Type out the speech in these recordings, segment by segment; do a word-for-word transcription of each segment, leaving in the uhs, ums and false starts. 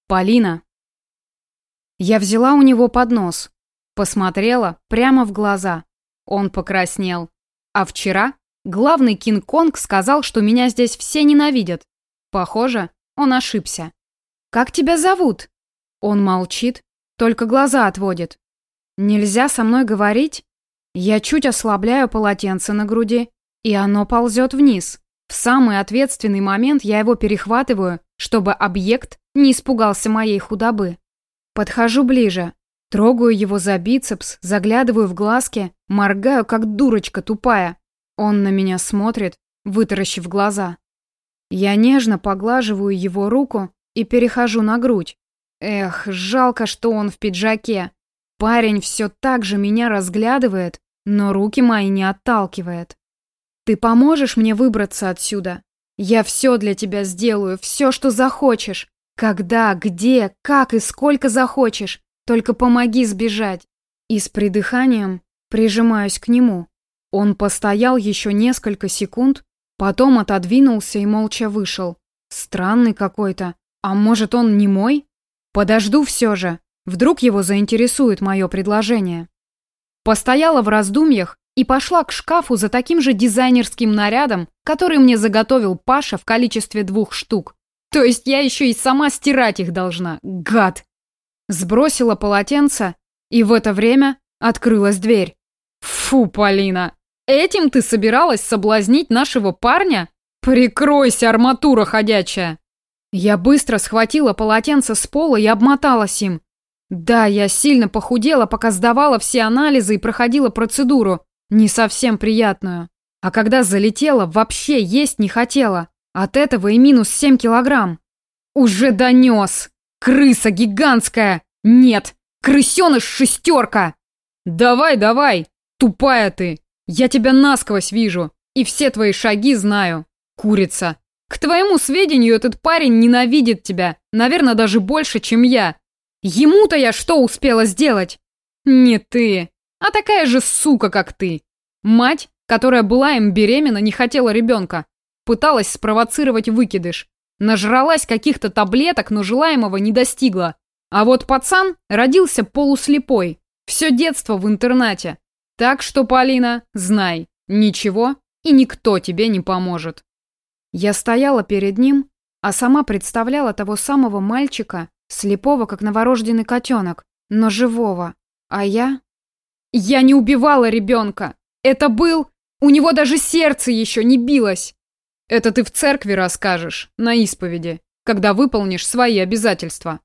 Полина. Я взяла у него поднос, посмотрела прямо в глаза. Он покраснел. А вчера главный Кинг-Конг сказал, что меня здесь все ненавидят. Похоже, он ошибся. «Как тебя зовут?» Он молчит, только глаза отводит. «Нельзя со мной говорить?» Я чуть ослабляю полотенце на груди, и оно ползет вниз. В самый ответственный момент я его перехватываю, чтобы объект не испугался моей худобы. Подхожу ближе, трогаю его за бицепс, заглядываю в глазки, моргаю, как дурочка тупая. Он на меня смотрит, вытаращив глаза. Я нежно поглаживаю его руку и перехожу на грудь. Эх, жалко, что он в пиджаке. Парень все так же меня разглядывает, но руки мои не отталкивает. «Ты поможешь мне выбраться отсюда? Я все для тебя сделаю, все, что захочешь. Когда, где, как и сколько захочешь. Только помоги сбежать». И с придыханием прижимаюсь к нему. Он постоял еще несколько секунд, потом отодвинулся и молча вышел. Странный какой-то. А может, он не мой? Подожду все же. Вдруг его заинтересует мое предложение. Постояла в раздумьях и пошла к шкафу за таким же дизайнерским нарядом, который мне заготовил Паша в количестве двух штук. То есть я еще и сама стирать их должна, гад! Сбросила полотенце, и в это время открылась дверь. Фу, Полина, этим ты собиралась соблазнить нашего парня? Прикройся, арматура ходячая! Я быстро схватила полотенце с пола и обмоталась им. Да, я сильно похудела, пока сдавала все анализы и проходила процедуру. Не совсем приятную. А когда залетела, вообще есть не хотела. От этого и минус семь килограмм. Уже донес. Крыса гигантская. Нет, крысеныш шестерка. Давай, давай, тупая ты. Я тебя насквозь вижу. И все твои шаги знаю. Курица. К твоему сведению, этот парень ненавидит тебя. Наверное, даже больше, чем я. Ему-то я что успела сделать? Не ты. А такая же сука, как ты. Мать, которая была им беременна, не хотела ребенка. Пыталась спровоцировать выкидыш. Нажралась каких-то таблеток, но желаемого не достигла. А вот пацан родился полуслепой. Все детство в интернате. Так что, Полина, знай, ничего и никто тебе не поможет. Я стояла перед ним, а сама представляла того самого мальчика, слепого, как новорожденный котенок, но живого. А я... Я не убивала ребенка. Это был... У него даже сердце еще не билось. Это ты в церкви расскажешь, на исповеди, когда выполнишь свои обязательства.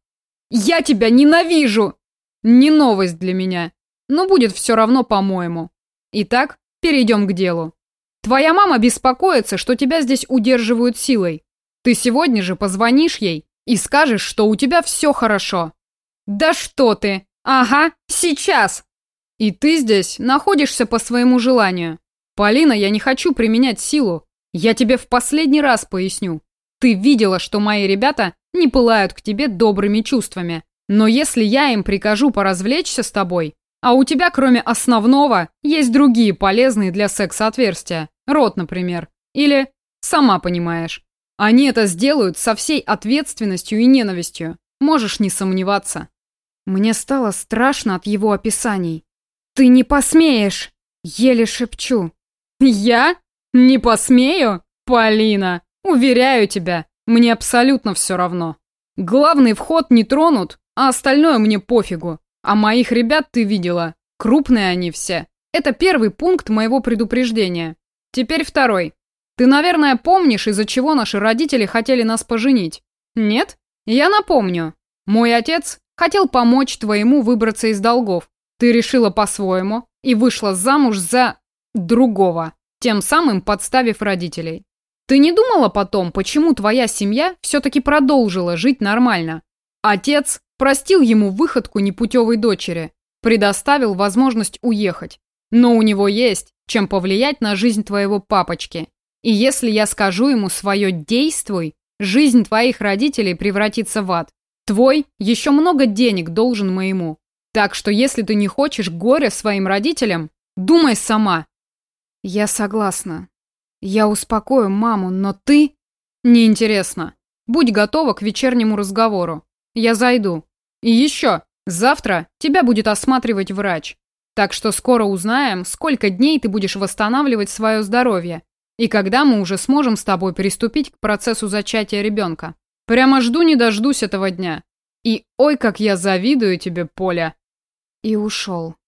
Я тебя ненавижу! Не новость для меня, но будет все равно по-моему. Итак, перейдем к делу. Твоя мама беспокоится, что тебя здесь удерживают силой. Ты сегодня же позвонишь ей и скажешь, что у тебя все хорошо. Да что ты! Ага, сейчас! И ты здесь находишься по своему желанию. Полина, я не хочу применять силу. Я тебе в последний раз поясню. Ты видела, что мои ребята не пылают к тебе добрыми чувствами. Но если я им прикажу поразвлечься с тобой, а у тебя, кроме основного, есть другие полезные для секса отверстия, рот, например, или, сама понимаешь, они это сделают со всей ответственностью и ненавистью. Можешь не сомневаться. Мне стало страшно от его описаний. «Ты не посмеешь!» — еле шепчу. «Я? Не посмею? Полина, уверяю тебя, мне абсолютно все равно. Главный вход не тронут, а остальное мне пофигу. А моих ребят ты видела. Крупные они все. Это первый пункт моего предупреждения. Теперь второй. Ты, наверное, помнишь, из-за чего наши родители хотели нас поженить? Нет? Я напомню. Мой отец хотел помочь твоему выбраться из долгов. Ты решила по-своему и вышла замуж за другого, тем самым подставив родителей. Ты не думала потом, почему твоя семья все-таки продолжила жить нормально? Отец простил ему выходку непутевой дочери, предоставил возможность уехать. Но у него есть чем повлиять на жизнь твоего папочки. И если я скажу ему свое «действуй», жизнь твоих родителей превратится в ад. Твой еще много денег должен моему. Так что если ты не хочешь горя своим родителям, думай сама. Я согласна. Я успокою маму, но ты... Неинтересно. Будь готова к вечернему разговору. я зайду. И еще, завтра тебя будет осматривать врач. Так что скоро узнаем, сколько дней ты будешь восстанавливать свое здоровье. И когда мы уже сможем с тобой приступить к процессу зачатия ребенка. Прямо жду не дождусь этого дня. И ой, как я завидую тебе, Поля. И ушел.